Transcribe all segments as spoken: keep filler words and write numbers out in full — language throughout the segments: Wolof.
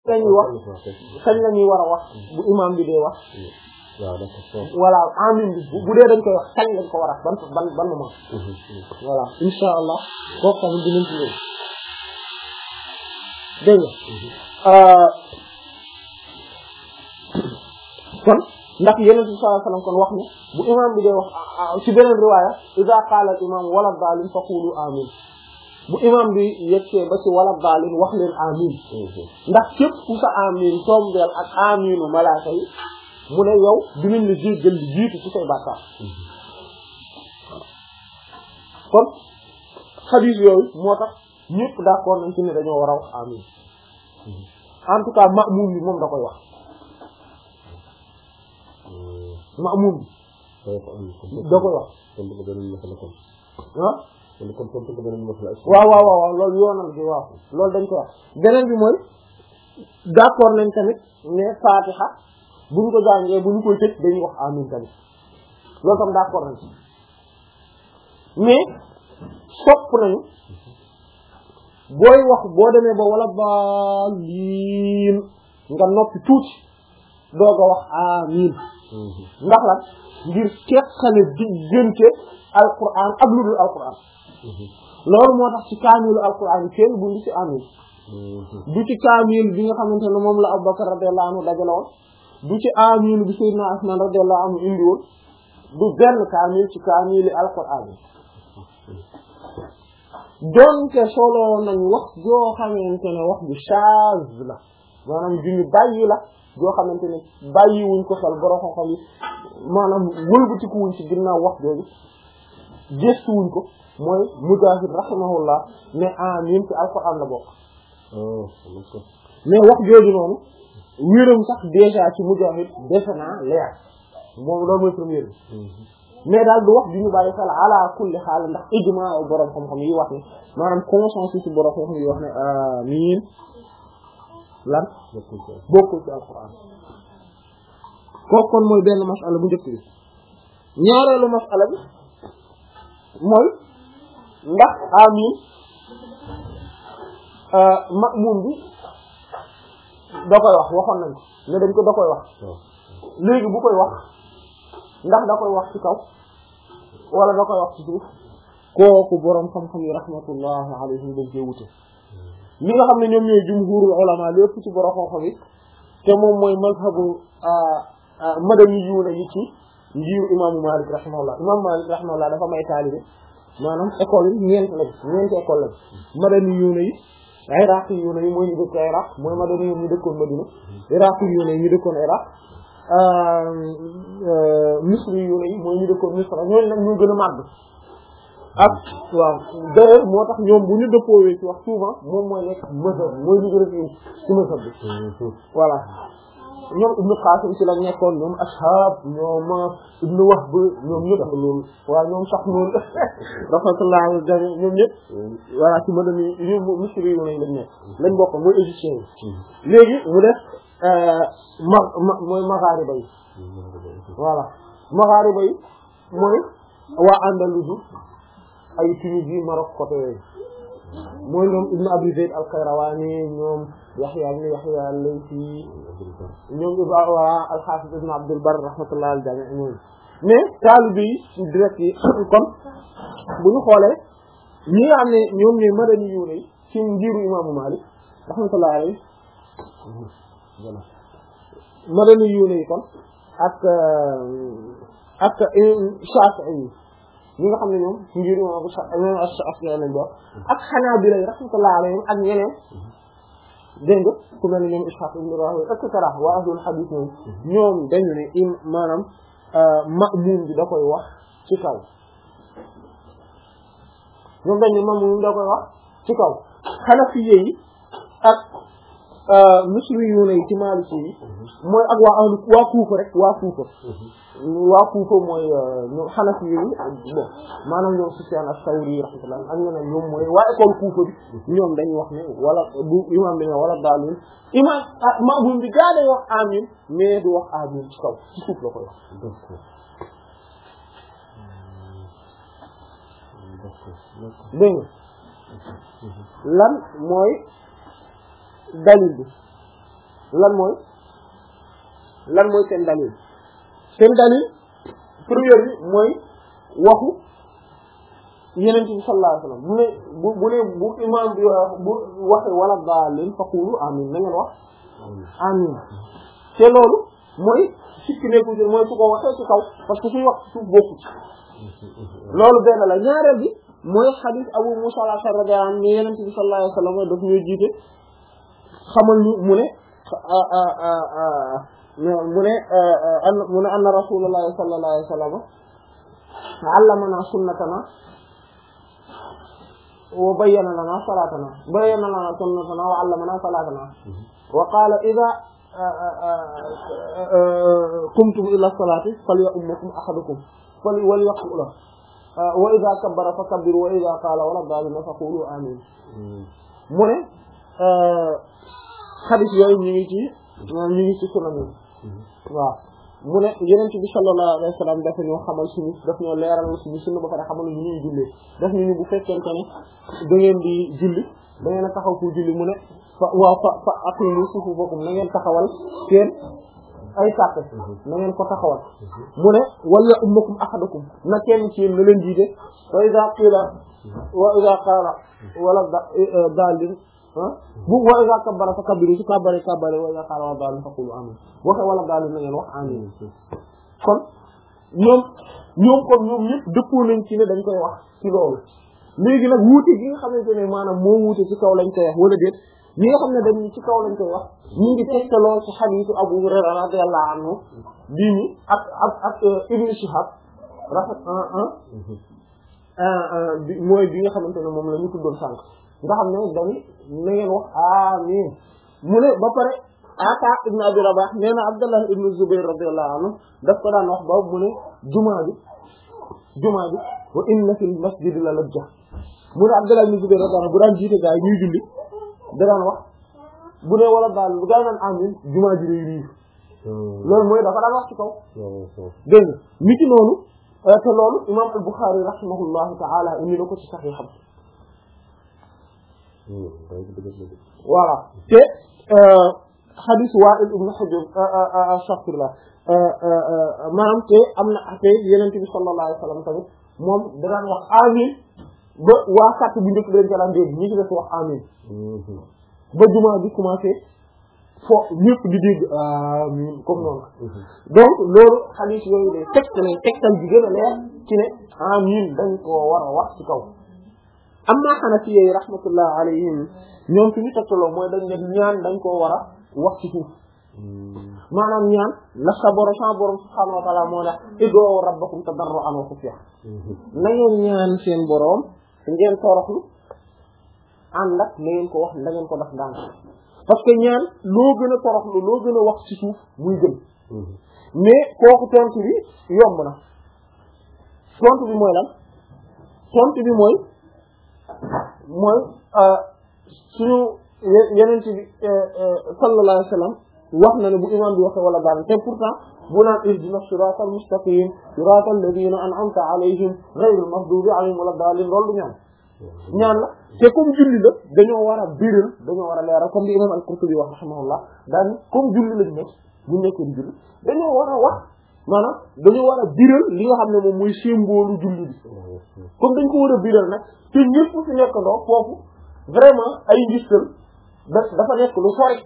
lañuy wax kañ la ñuy war a wax bu imam bi dee wax voilà amin bi bu dee dañ koy wax kañ lañ ko war a ban ban ban moment voilà insha allah kooku tamit dinañ ci ñëw dégg nga kon ndax Yonent bi sallallahu alayhi wasallam kon wax ne bu imam bi dee wax ci beneen riwaaya iza qaala al imam wala daalin faqulu amin bu imam bi yegsee ba ci wala daalin wax leen amin ndax képp ku sa amin tombeel ak aminu malaaka yi mu ne yow dinañ la jéggal li jiitu ci say bàkkaar kon xadiis yooyu moo tax ñëpp d'accord nañ ci ne dañoo war a wax amin en tout cas ma'mum bi moom da koy wax ma'mum bi da koy wax ah waaw waaw waaw loolu yoonal bi waaw loolu dañ koy wax beneen bi mooy d'accord nañ tamit ne Fatiha bu ñu ko jàngee bu ñu koy tëj dañuy wax amin tamit loolu tam d'accord nañ ci mais sopp nañu booy wax boo demee ba wala baalin nga noppi tuuti doog a wax amin ndax lan ngir teqale diggante alquran ak lu dul alquran loolu moo tax ci kaamilu alquran yi kenn bu ndi ci amin du ci kaamil bi nga xamante ne moom la Abubakar radiyallahu anhu dajale woon du ci amin bi Sayyidina Usman radiyallahu anhu indi woon du benn kaamil ci kaamili alquran yi donte solo nañ wax joo xamante ne wax bu chaz la maanaam juñu bàyyi la joo xamante ne bàyyi wuñ ko xel borom xam-xam yi maanaam wëlbatiku wuñ ci ginnaaw wax jooju gëstu wuñ ko mooy Mujaahid rahimahullah ne amin ci alquran la bokk mais wax jooju noonu wéram sax déjà ci Mujaahid defe naa leer moom loolu mooy première bi mais daal du wax bi ñu bàyyi xel ala kulli xaal ndax ijmaa borom xam-xam yi wax ne maanaam consensus ci borom xam-xam yi wax ne amiin lan bokkul ci alquran kooku kon mooy benn masala bu njëkk bi ñaareelu masala bi mooy ndax amiin ma'muum bi da koy wax waxoon nañ ko ne dañ ko da koy wax léegi bu koy wax ndax da koy wax ci kaw wala da koy wax ci suuf kooku boroom xam-xam yi rahmatullahi alayhim dañ cee wute li nga xam ne ñoom ñooy jumhurul ulama lépp ci boroom xam-xam yi te moom mooy mazhabu madani yuuna yi ci njiiru imaamu Malik rahimahullah imaamu Malik rahimahullah dafa may taalibe maanaam école yi ñeent lañ ñeenti école lañ madani yuuna yi iraqi yuuna yi mooy ñu dëkk Iraq mooy madani yuuna ñu dëkkoon Madina iraqi yuuna yi ñu dëkkoon Iraq misri yu ne yi mooy ñu dëkkoon misra ñooñu nag ñoo gën a màgg ak waaw d'ailleurs moo tax ñoom bu ñu dëppoowee ci wax souvent moom mooy nekk mazhab mooy ñu gën a fi ci mazhab bi voilà ñoom ibnu Qasim ci la nekkoon ñoom ashab ñoom ibnu Wahb ñoom ñëpp loolu waaw ñoom sax noonu rahmatullah jami ñoom ñëpp voilà ci madani ñu misri yu ne yi lañ nekk lañ bokk mooy égyptien yi léegi mu def ma ma mooy maghariba yi voilà maghariba yi mooy waa Andalousie ay Tunisie Maroc côté yooyu mooy ñoom Ibn Abi Zayd al-Qayrawani ñoom Yahya ibn Yahya al-Laythi ñoom waa al-Hafiz Ibn Abd al-Barr rahmatullah al-jami' ñoom mais taalibe yi ci direct yi kon bu ñu xoolee ñi nga xam ne ñoom ñooy madani yu ne ci njiiru imaamu Malik rahmatullah alayhi voilà madani yu ne kon ak ak Shafi'i yi ñi nga xam ne ñoom ci ngir imam imam Shafi'i lañ bokk ak Hanabila rahmatullah alayhim ak ñeneen dégg nga ku mel ne ñoom Ishaq ibn Rahawayh et cetera waa ahlul hadith ñoom ñoom dañu ne im maanaam ma'mum bi da koy wax ci kaw ñoom dañu ne ma'mum bi da koy wax ci kaw Hanafiyye yi ak misri yu ne ci Maliki yi mooy ak waa ahlu waa Kuufa rek waa Kuufa waa Kuufa mooy ñoom Hanafi yi bon maanaam ñoom Sufyaan as-Sawri rahmatullah ak ñeneen ñoom mooy waa école Kuufa bi ñoom dañuy wax ne wala bu imam dañuy wax wala daalin imam ma'mum bi gaa day wax amin mais du wax amin ci kaw ci suuf la koy wax dégg nga lan mooy dalil bi lan mooy lan mooy seen dalil seen dalil première bi mooy waxu Yonent bi sallallahu alayhi wasallam mu ne bu bu ne bu imam bi bu waxe wala daalin faqulu amin na ngeen wax amin te loolu mooy sikki nekku ci mooy su ko waxee ci kaw parce que suy wax ci suuf bokku ci loolu benn la ñaareel bi mooy hadith Abu Musa al-Ash'ari radiyallahu anhu ne Yonent bi sallallahu alayhi wasallam daf ñuy jiite xamal ñu mu ne mu ne mu ne anna Rasulullahi sallallahu alayhi wasallam allamana sunnatana wa bayyana lana salatana bayyana lana sunnatana wa allamana salatana wa qala idha qumtum ila salati falyummakum ahadukum falyaqul wa idha kabbara fakabbiru wa idha qala wala daalina faqulu amin mu ne hadith yooyu ñu ngi ci ñu ngi ci sunan yi waaw mu ne Yonent bi sallallahu alayhi wa sallam dafa ñoo xamal suñu daf ñoo leeral suñu sunna ba pare xamal ñu ñuy jullee daf ñu bu fekkente ne da ngeen di julli da ngeen a taxaw fu julli mu ne fa waaw fa fa aqimu sufufakum na ngeen taxawal seen ay sàppe na ngeen ko taxawal mu ne wal ya'ummakum ahadukum na kenn ci yéen na leen jiite wa idha qila wa idha qala wala daalin bu wa idha kabbara fa kabbiru su kabbare kabbare wa idha qala wala daalin faqulu amin waxe wala daalin na ngeen wax amin kon ñoom ñoom kon ñoom ñëpp dëppoo nañ ci ne dañ koy wax ci loolu léegi nag wuute gi nga xamante ne maanaam moo wuute ci kaw lañ koy wax wala déet ñi nga xam ne dañ ci kaw lañ koy wax ñu ngi tegtaloo ci hadiisu Abu Hurayra radiyallahu anhu bii ni ak ak ak Ibn Shihab rafet mooy bi nga xamante ne moom la ñu tuddoon sànq nga xam ne dañ na ngeen wax amiin mu ne ba pare Ata ibn Abi Rabah nee na Abdullah ibn Zubayr radiyallahu anhu daf ko daan wax ba mu ne jumaa bi jumaa bi wa inna fil masjidi la lajja mu ne Abdullah ibn Zubayr radiyallahu anhu bu daan jiite gaa yi ñuy julli da daan wax bu ne wala daal bu gaa naan amiin jumaa ji day riir loolu mooy dafa daan wax ci kaw dégg nga nit ki noonu te loolu imam al-Bukhari rahimahullahu ta'ala indi na ko ci sahiham voilà te hadith Wa'il ibn Hujr astaghfirullah maanaam te am na te Yonent bi sallallahu alayhi wa sallam tamit moom da daan wax amiin ba waa sàtt bi njëkk dañ ca daan dégg ñi ci def wax amiin ba jumaa bi commencé fo ñëpp di dégg amiin comme noonu donc loolu hadith yooyu de tegtal tegtal bi gën a leer ci ne amiin dañ koo war a wax ci kaw amma Hanafi yi rahmatullah alayhim ñoom fi ñu tegtaloo mooy dañ ne ñaan dañ koo war a wax ci suuf maanaam ñaan la sa borom sa borom subhaanahu wa ta'ala moo ne idoo rabbakum tadarru'an wa khufya na ngeen ñaan seen borom ngeen toroxlu ànd ak na ngeen ko wax da ngeen ko def ndànk parce que ñaan loo gën a toroxlu loo gën a wax ci suuf muy gën mais kooku tontu bi yomb na tontu bi mooy lan tontu bi mooy mooy suñu yeneen bi sallallahu alayhi wa sallam wax na ne bu imam bi waxee wala daal te pourtant bu naan ihdina siratal mustaqim siratal ladina an'amta alayhim ghayril maghdubi alayhim wala daalin loolu du ñaan ñaan la te comme julli la dañoo war a biral dañoo war a leeral comme li imam al-Qurtubi wax rahimahullah daal comme julli lañ nekk bu nekkee di julli dañoo war a wax maanaam dañoo war a biral li nga xam ne moom mooy symbole julli bi comme dañ ko war a biral nag te ñëpp fi nekkandoo foofu vraiment ay ngistal dafa nekk lu sori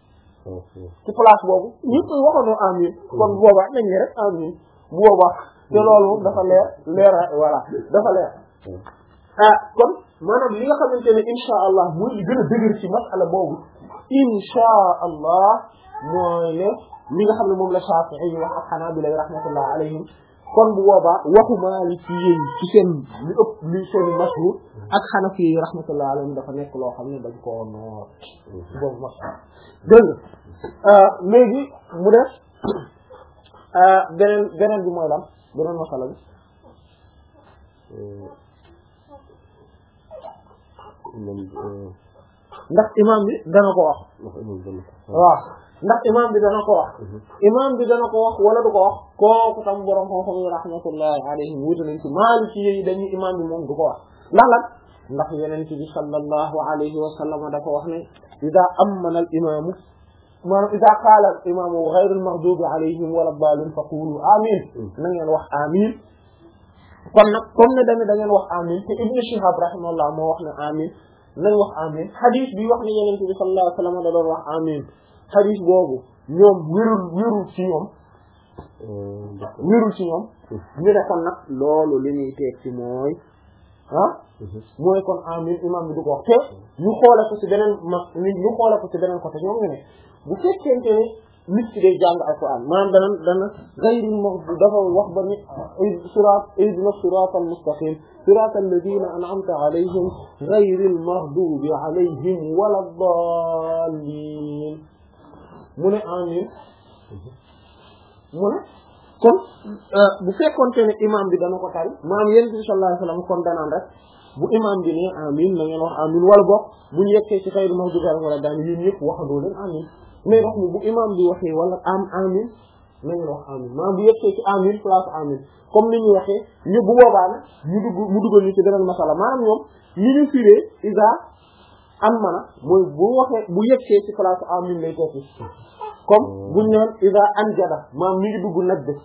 ci place boobu ñëpp waxandoo amiin kon boobaa nañ ne rek amiin bu boobaa te loolu dafa leer leer voilà dafa leer ah kon maanaam li nga xamante ne insha allah mooy li gën a dëgër ci masala boobu insha allah mooy ne li nga xam ne moom la Shafi'i yi wax ak Hanabila rahmatullah alayhim kon bu boobaa waxu Maliki yi ci seen li ëpp li seen mashhur ak Hanafi yi rahmatullah alayhim dafa nekk loo xam ne dañ koo noor boobu masala dégg nga léegi mu def beneen beneen bi mooy lan beneen masala bi ndax imam bi dana ko wax waaw ndax imam bi dana ko wax imam bi dana ko wax wala du ko wax kooku tam borom xam-xam yi rahmatullahi alayhim wuute nañ ci Maliki yi dañuy imam bi moom du ko wax ndax lan ndax Yonent bi sallallahu alayhi wa sallam dafa wax ne ida ammana al imamu maanaam iza qaala al imaamu ghayril maghdubi alayhim wala daalliin faqulu amin na ngeen wax amin kon nag comme ne dañu da ngeen wax amin te Ibn Shihab rahimahullah moo wax ne amin nañ wax amin hadith bi wax ne Yonent bi sallallahu alayhi wa sallam da doon wax amin hadith boobu ñoom wérul wérul ci ñoom wérul ci ñoom ñu ne kon nag loolu li ñuy teg ci mooy ah mooy kon amin imam bi du ko wax te ñu xoole ko ci beneen ma ñu xoole ko ci beneen côté ñoom ñu ne bu fekkente ne nit ki day jàng alquran maanaam dana dana gayril maghdubi dafa wax ba ni surat ihdina siratal mustaqim siratal ladina an'amta alayhim gayril maghdubi alayhim wala dallin mu ne amin mu ne kon bu fekkoonte ne imam bi dana ko tari maanaam yonent bi sallallahu alayhi wasallam kon danaan rek bu imam bi ne amin na ngeen wax amin wala boog bu ñu yeggee ci gayril maghdubi alayhim wala dallin yéen ñëpp waxandoo leen amin mais wax ni bu imam bi waxee wala am amin nañu wax amin maanaam bu yeggee ci amin place amin comme ni ñu waxee ñu bu boobaa nag ñu dugg mu duggal ñu ci beneen masala maanaam ñoom ñi ñu firee isa am mana mooy bu waxee bu yeggee ci place amin lay tekki comme buñ naan isa anjada maanaam mi ngi dugg naj de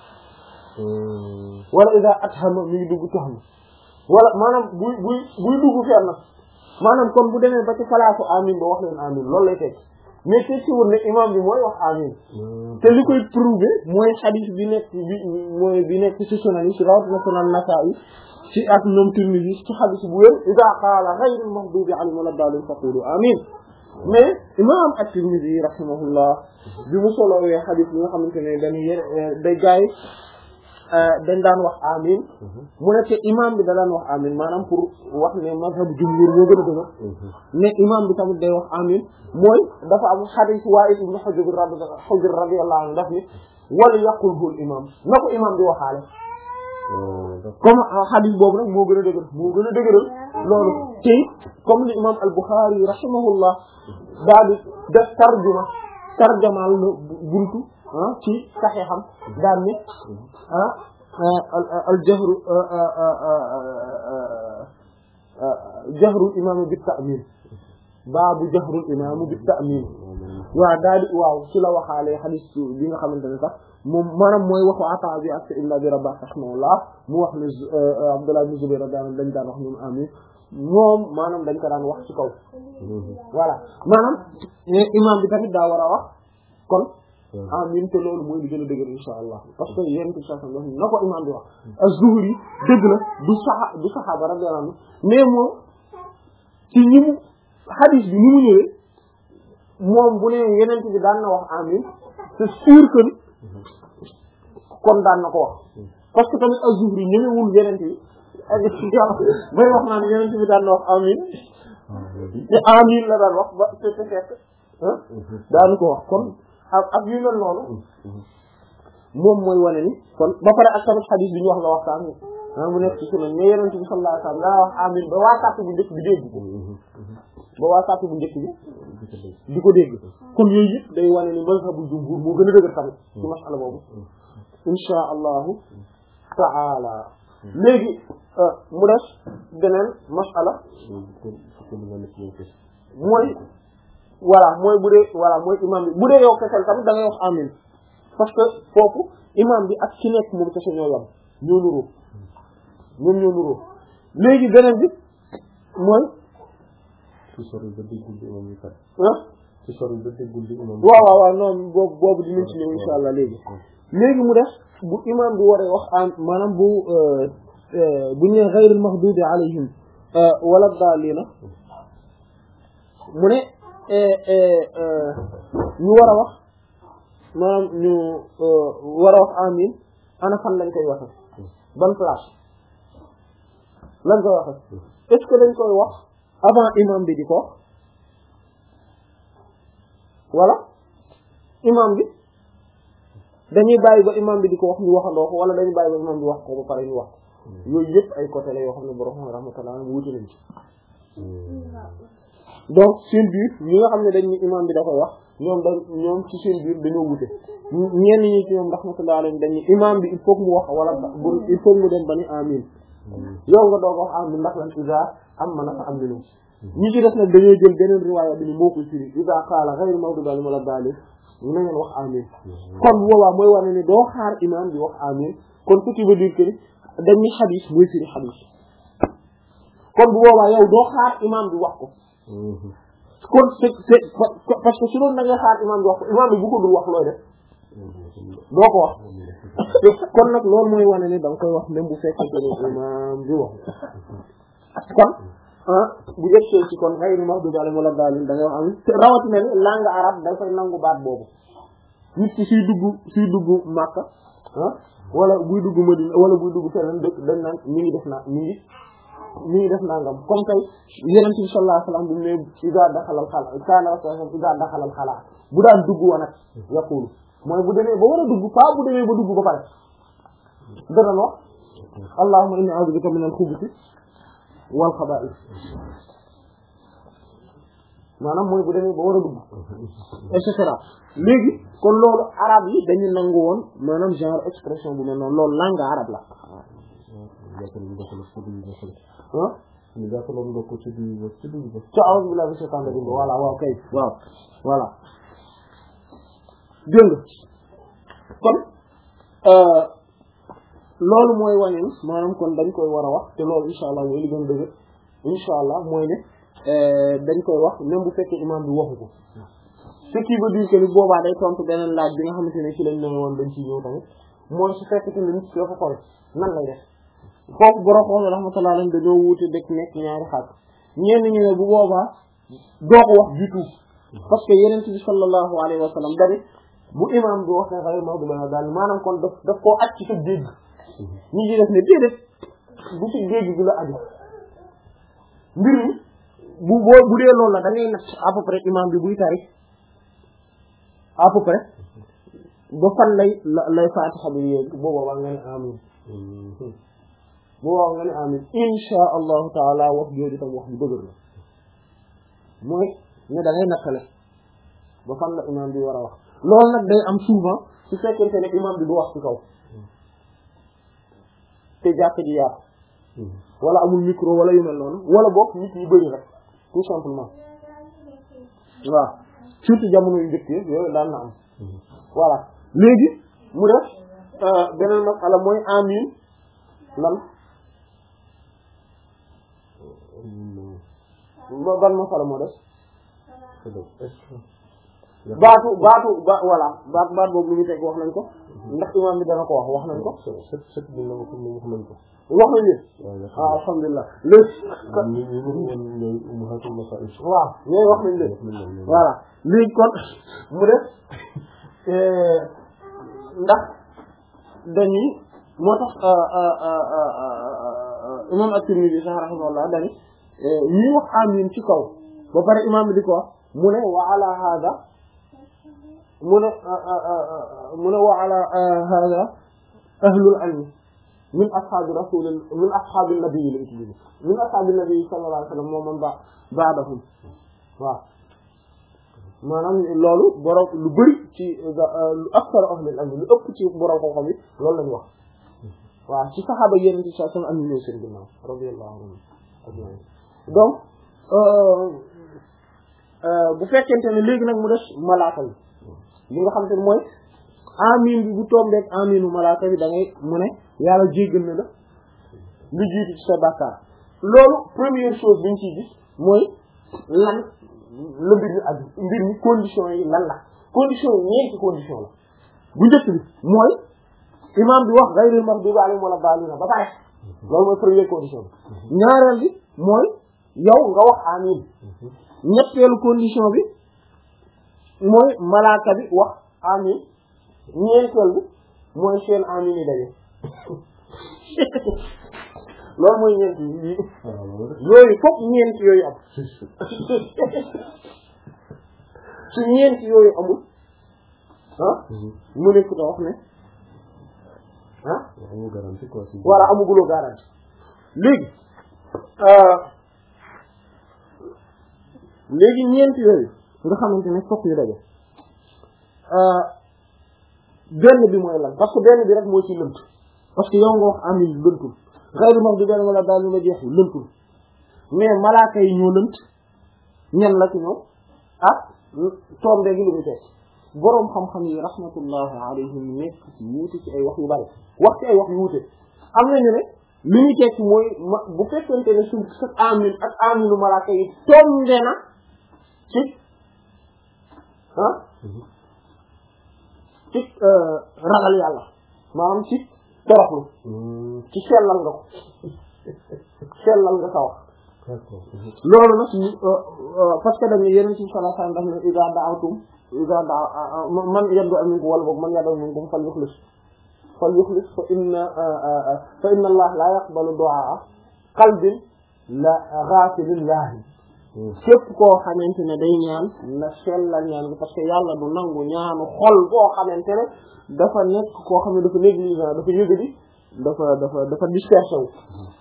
wala isa athama mi ngi dugg taxam wala maanaam buy buy buy dugg fenn maanaam kon bu demee ba ci place amin ba wax leen amin loolu lay tekki mais te ci wër ne imam bi mooy wax amin te li koy prouver mooy hadith bi nekk bi mooy bi nekk ci sunan yi ci rawatina sunan Nasa'i ci ak ñoom Tirmidhi ci hadith bu wér idha qala ghayril maghdubi alayhim wala dallin faqulu amin mais imam at-Tirmidhi rahimahullah bi mu solowee hadith bi nga xamante ne dañuy day gaay dañ daan wax amin mu ne te imam bi da daan wax amin maanaam pour wax ne mazhab jumhur moo gën a dëgg ne imam bi tamit day wax amin mooy dafa am hadith Wa'il ibn Hujr radiyallahu anhu daf ni wala yaqulhu al imam na ko imam bi waxaale comme hadith boobu nag moo gën a dëgër moo gën a dëgëral loolu te comme li imam al-Bukhari rahimahullah daal di def tarjuma tarjamaal na buntu ah ci saxiixam daan ne ah al jahru jahru imaam bi ta'min baabu jahru imaam bi ta'min waaw daal di waaw ci la waxaalee xadiis bi nga xamante ne sax moom maanaam mooy waxu Ataa bi ak Ibn Abi Rabah rahimahullah mu wax ne Abdullah ibn Zubayr daan dañ daan wax ñoom amin moom maanaam dañ ko daan wax ci kaw voilà maanaam imaam bi tamit daa war a wax kon amin te loolu mooy li gën a dëgër insha allah parce que yéen ci sax na ko imam bi wax az-Zuhri dëgg la du saxa du saxaaba radiyallahu anhu mais moom ci ñi mu hadith bi ni mu ñëwee moom bu ne yeneen bi daan na wax amin c'est sûr que kon daan na ko wax parce que tamit az-Zuhri ñëwewul yeneen bi ak yàlla bay wax naan yeneen bi daan na wax amin te amin la daan wax ba te te fekk daanu ko wax kon ak ak yu mel noonu moom mooy wane ni kon ba pare ak tamit xadis bi ñu wax la waxtaan ah mu nekk ci sunan mais yonent bi sallallahu alayhi wasallam daa wax amin ba waa sàpp bu njëkk bi dégg ko ba waa sàpp bu njëkk bi di ko dégg kon yooyu yëpp day wane ni mazhabu jumhur moo gën a dëgër tamit ci masala boobu insha allahu taala léegi mu des beneen masala mooy voilà mooy bu dee voilà mooy imam bi bu dee yow kese tamit da ngay wax amin parce que foofu imam bi ak ci nekk moom kese ñoo yam ñoo nuroo ñoom ñoo nuroo léegi beneen bi mooy ci sori ba déggul bi imam bi kat ah ci sori ba déggul bi imam waaw waaw waaw non boobu boobu dinañ ci ñëw insha allah léegi léegi mu def bu imam bi waree wax am maanaam bu bu ñu nee ghayril maghdubi alayhim wala daalliina mu ne ñu war a wax maanaam ñu war a wax amin ana fan lañ koy waxe ban place lañ koy waxe est-ce que dañ koy wax avant imam bi di ko wala imam bi dañuy bàyyi ba imam bi di ko wax ñu waxandoo ko wala dañuy bàyyi ba imam bi wax ko ba pare ñu wax ko yooyu yëpp ay côté la yoo xam ne borom rahmatullah wuute nañ ci donc seen biir ñi nga xam ne dañ imam bi da koy wax ñoom da ñoom ci seen biir dañoo wute ñenn ñi ci ñoom rahmatullah alayhim dañ imam bi il faut mu wax wala il faut mu dem ba ni amin yow nga doog wax amin ndax lan isa am mana fa am linu ñi ci def nag dañoo jël beneen riwaaya bi ni moo koy firi ida qaala ghayru maghdubi alayhim wala daalliin na ngeen wax amin kon bu boobaa mooy wane ne doo xaar imam bi wax amin kon ce qui veut dire que dañuy xadis mooy firi xadis kon bu boobaa yow doo xaar imam bi wax ko kon c'est c'est parce que su doon da nga xaar imam bi wax ko imam bi bu ko dul wax looy def doo ko wax kon nag loolu mooy wane ne da nga koy wax même bu fekkente ne imam bi wax kon ah bu jëkkee ci kon ghayru maghdubi alayhim wala daalliin da ngay wax amin te rawatina ne langue arabe da koy nangu baat boobu nit ki suy dugg suy dugg Makka ah wala buy dugg Madina wala buy dugg feneen dëkk dañ naan ñu ngi def naa ñu ngi ñu ngi def nangam comme tey Yonent bi sallallahu alayhi wasallam bu ne idaa daxalal xala kaana rasulullah idaa daxalal xala bu daan dugg woon ak yaqulu mooy bu demee ba war a dugg pas bu demee ba dugg ba pare dana wax allahumma inni a'udhu bika minal xubuthi wal xabaa'is maanaam mooy bu demee ba war a dugg et cetera léegi kon loolu arabe yi dañu nangu woon maanaam genre expression bu mel noonu loolu langue arabe la ah ñu jàppaloon nga ko ci biir ba ci biir ba. ca a'uuzu billaahi mina shaytaani rajiim voilà waaw kay waaw voilà dégg nga kon loolu mooy wane maanaam kon dañ koy war a wax te loolu insha allah mooy li gën a dëgg insha allah mooy ne dañ koy wax même bu fekkee imam bi waxu ko ce qui veut dire que ni boobaa day tontu beneen laaj bi nga xamante ne ci lañ ne woon dañ ciy ñëw tamit mooy su fekkee ne nit ki dafa xool nan lay def foofu borom xool rahmatullah alayhi dañoo wuute dëkk nekk ñaari xaaj ñenn ñu ne bu boobaa doo ko wax du tout parce que Yonent bi sallallahu alayhi wa sallam dani bu imam bi wax ne xëy na du la daal maanaam kon daf daf koo aj ci sa dégg ñi ci def ne déedéet bu ci dégg bi la aju mbir mi bu boo bu dee loolu la da ngay natt à peu près imam bi buy tari à peu près ba fan lay lay Faatiha bi yéeg boobaa nga ne amin boobaa nga ne amin insha allahu taala wax jooju tam wax bu dëgër la mooy ne da ngay nattale ba fan la imam bi war a wax loolu nag day am souvent su fekkente ne imam bi du wax ci kaw te jàkk ji yaatu wala amul micro wala yu mel noonu wala boog nit yi bëri rek tout simplement waaw surtout jamono yu njëkk yooyu daan na am voilà léegi mu def beneen masala mooy amin lan ban masala moo def baatu baatu ba voilà baat baat boobu lu ñu teg wax nañ ko ndax imam bi dana ko wax wax nañ ko set set bi la wax nañ ko wax nañ leen ah alhamdulilah léegi waaw ñooy wax nañ leen voilà léegi kon mu def ndax dañuy moo tax imam at-Tirmidhi sax rahimahullah dañu ñuy wax amin ci kaw ba pare imam bi di ko wax mu ne wa ala hada mu ne mu ne wa ala hada ahlul ilm min ashaabi rasul min ashaabi nabi la utiliser min ashaabi nabi sallallahu alayhi wa sallam moom man ba ba'dahum waaw maanaam loolu borom lu bëri ci lu akthar ahlul ilm lu ëpp ci borom xam-xam yi loolu lañu wax waaw ci saxaaba yenn ci sa sama am ñu ñëw seen ginnaaw radiyallahu anhum ajma'in donc bu fekkente ne léegi nag mu des malaaka yi li nga xam te ne mooy amin bi bu tombeek aminu malaaka bi da ngay mu ne yàlla jéggal na la lu jiitu ci sa bàkkaar loolu première chose bi ñu ciy gis mooy lan la mbir mi ak mbir mi condition yi lan la condition yi ñeenti condition la bu njëkk bi mooy imam bi wax ghayril maghdubi alayhim wala daalliin ba pare loolu mooy première condition bi ñaareel bi mooy yow nga wax amin ñetteelu condition bi mooy malaaka bi wax amin ñeenteel bi mooy seen amin yi daje loolu mooy ñeent yi yooyu fokk ñeent yooyu am su ñeent yooyu amul ah mu nekk da wax ne ah voilà amuguloo garantie léegi léegi ñeent yooyu nga xamante ne fokk ñu daje benn bi mooy lan parce que benn bi rek moo ci lënt parce que yow nga wax amin lëntul xayru maghdubi alayhim wala daalliin ma jeexul lëntul mais malaaka yi ñoo lënt ñan la ci ñoom ak tombe gi lu muy teg boroom xam-xam yi rahmatullahi alayhim nekk ci wuute ci ay wax yu bari wax ci ay wax yu wuute am nañu ne li ñu teg mooy ma bu fekkente ne su sa amin ak aminu malaaka yi tombe na ci ah ci ragal yàlla maanaam ci toroxlu ci sellal nga ko sellal nga sa wax loolu nag parce que dañu yeneen ci sallallahu alayhi wasallam daf ne iza da'awtum iza da'a man yad'u minkum wala boog man yad'u minkum fal yukhlis fal yukhlis fa inna fa inna Allah la yaqbalu du'a qalbin la ghafilin lahi képp koo xamante ne day ñaan na sellal ñaan bi parce que yàlla du nangu ñaanu xol boo xamante ne dafa nekk koo xam ne dafa négligent dafa yëgadi dafa dafa dafa dispersé wu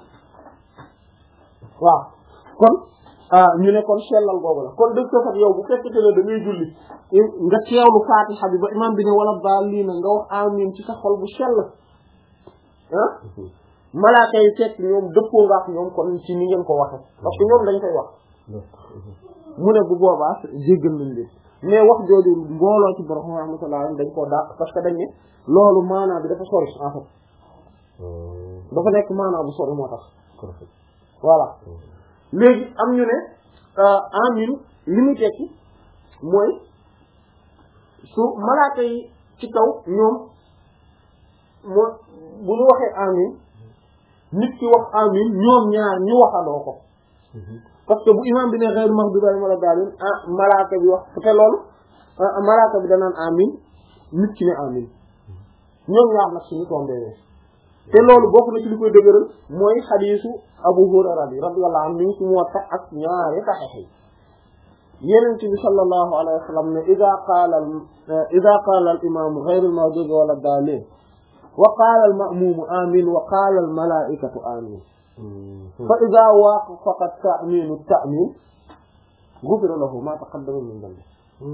waaw kon ñu ne kon sellal boobu la kon dëgg ko yow bu fekkente ne da ngay julli nga teewlu Fatiha bi ba imam bi ne wala baal lii na nga wax amin ci sa xol bu sell ah malaaka yi fekk ñoom dëppoo nga ak ñoom kon ci ni ngeen ko waxe parce que ñoom dañ koy wax mu ne bu boobaa jéggal nañ leen mais wax jooju mbooloo ci borom rahmatullah dañ koo dàq parce que dañ ne loolu maanaa bi dafa sori en fait dafa nekk maanaa bu sori moo tax voilà léegi am ñu ne amin li mu tekki mooy su malaaka yi ci kaw ñoom moo bu ñu waxee amin nit ki wax amin ñoom ñaar ñu waxandoo ko parce que bu imam bi ne ghayru maghdubi alayhim wala daalliin ah malaaka bi wax te loolu malaaka bi danaan amin nit ki ne amin ñoom ñaar nag suñu tombé te loolu bokk na ci li koy dëgëral mooy xadiisu Abu Hurayra bi radiyallahu anhu mi ci Muwatta ak ñaari saxiix yi Yonent bi sallallahu alayhi wa sallam ne iza qaala iza qaala al imaamu ghayru maghdubi wala daalliin wa qaala al ma'muumu amin wa qaala al malaa'ikatu amin fa iza waafaqa at-ta'miinu at-ta'miin ghufira lahu maa taqaddama min dhanbihi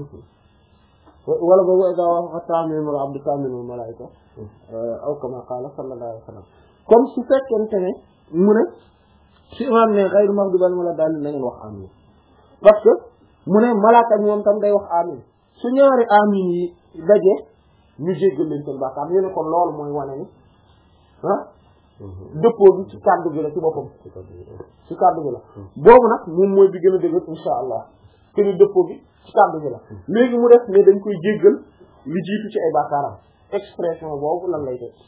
wala boobu iza waafaqa at-ta'miinu al-'abdu ta'miinu al-malaa'ika aw kamaa qaala sallallahu alayhi wa sallam comme su fekkente ne mu ne su imaam ne ghayru maghdubi alayhim wala daalliin na ngeen wax amin parce que mu ne malaaka moom tam day wax amin su ñaari amin yi daje ñu jéggal leen seen bàkkaar ñu ne kon loolu mooy wane ni ah dëppoo bi ci kàddu gi la ci boppam ci kàddu gi la boobu nag moom mooy bi gën a dëgër insha allah te ni dëppoo bi ci kàddu gi la léegi mu def ne dañ koy jéggal li jiitu ci ay bàkkaaram expression boobu lan lay def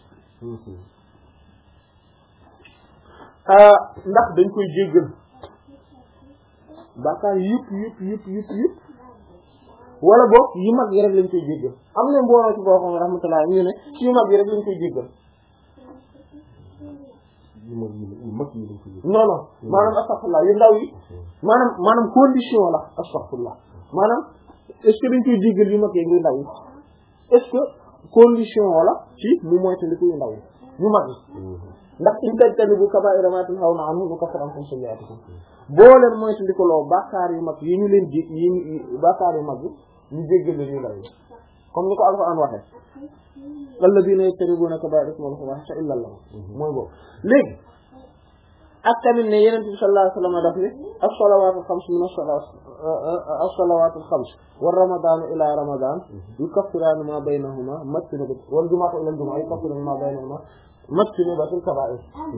ndax dañ koy jéggal bàkkaar yëpp yëpp yëpp yëpp yëpp wala boog yu mag yi rek lañ koy jéggal am na mbooloo ci boo xam ne rahmatullah ñu ne ci yu mag yi rek lañ koy jéggal non non maanaam astaghfirullah yu ndaw yi maanaam maanaam condition la astaghfirullah maanaam est-ce que dañ koy jéggal yu mag yi yu ndaw yi est-ce que condition la ci mu moytandiku yu ndaw yi yu mag yi ndax in tajtanibu kabaa'ira maa tunhawna anhu nukaffir ankum sayyi'aatikum boo leen moytandiku loo bàkkaar yu mag yi ñu leen ji yi ñu bàkkaar yu mag yi ñu jéggal leen yu ndaw yi comme ni ko Alxuraan waxee alladhiina yajtanibuuna kabaa'ira wal fawaahisha illa llaah mooy boobu léegi ak tamit ne Yonent bi sallallahu alayhi wa sallam daf ne as-salawaatu al-xams min as-salawaatu al-xams wa ramadaanu ilaa ramadaan yukaffiraani maa baynahumaa majtanibat wal jumu'atu ilal jumu'a yukaffiraani maa baynahumaa majtanibatil kabaa'ir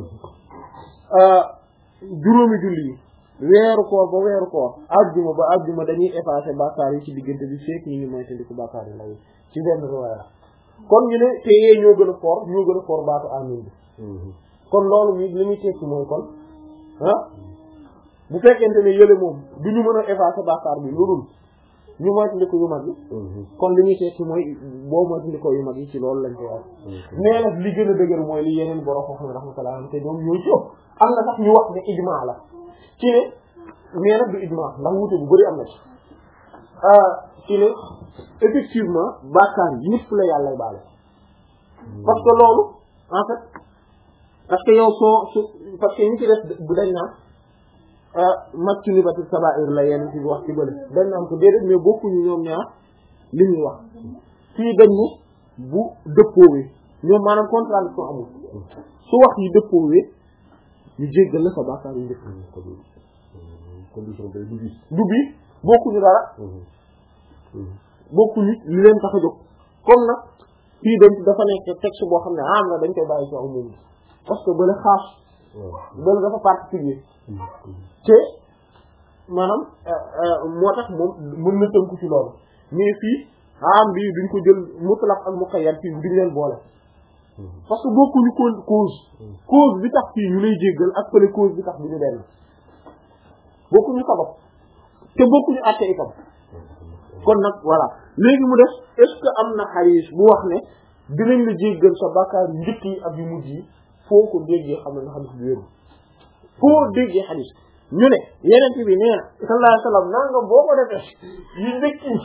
juróomi julli yi weeru koor ba weeru koor ajjuma ba ajjuma dañuy effacer bàkkaar yi ci diggante bi fekk ñu ngi moytandiku bàkkaar yi ndaw yi ci benn riwaaya kon ñu ne te yee ñoo gën a foor ñoo gën a foor baatu amin bi kon loolu mi li muy tekki mooy kon ah bu fekkente ne yële moom du ñu mën a effacer bàkkaar bi lu dul ñu moytandiku yu mag yi kon li muy tekki mooy boo moytandiku yu mag yi ci loolu lañ koy wax mais nag li gën a dëgër mooy li yeneen borom xam ne rahmatullah te ñoom ñoo ci ëpp am na sax ñu wax ne ijmaa la ci ne mais nag du ijmaa ndax wuute bu bari am na ci ci ne effectivement bàkkaar yëpp la yàlla baale parce que loolu en fait parce que yow soo su parce que ñi ci def bu dañ naan majtanibatil kabaa'ir la yenn ci wax ci bële dañ naan ko déedéet mais bokkuñu ñoom ñaar li ñuy wax fii dañ ne bu dëppoowee ñoom maanaam contradiction amul su wax yi dëppoowee ñu jéggal la sa bàkkaar yi njëkk condition day du bi du bi bokkuñu dara bokkuñu li leen tax a jóg comme nag fii dañ dafa nekk texte boo xam ne am na dañ koy bàyyi ci umum parce que bële xaas bële dafa particulier te maanaam moo tax moom mën na tënku ci loolu mais fii am bi duñ ko jël mutlaq ak muqayyad fii duñ leen boole parce que bokkuñu cause cause bi tax fii ñu lay jéggal ak fële cause bi tax bi ñu benn bokkuñu sabab te bokkuñu àtte itam kon nag voilà léegi mu def est-ce que am na xadiis bu wax ne dinañ la jéggal sa bàkkaar yu njëkk yi ak yu mujj yi foo ko déggee xam ne nga xadiis bi wéeru foo déggee xadiis ñu ne yeneen bi nee na sallallahu alayhi wasallam naa nga boo ko defee yu njëkk yi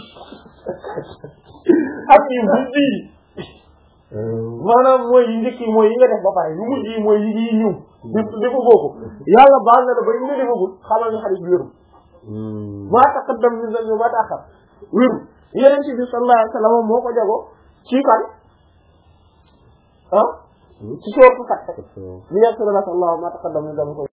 ak yu mujj yi maanaam mooy yu njëkk yi mooy yi nga def ba pare yu mujj yi mooy yi yi ñëw di defu boobu yàlla baal na la ba ñu nga defagul xamal nga xadiis bi wéeru maa taqaddam min dhanbi maa ta'akhkhar wéru yeneen ci bi sallallahu alayhi wasallam moo ko jago ci kan ah ci sooratu Fath li yaghfira laka Allahu maa taqaddama min dhanbika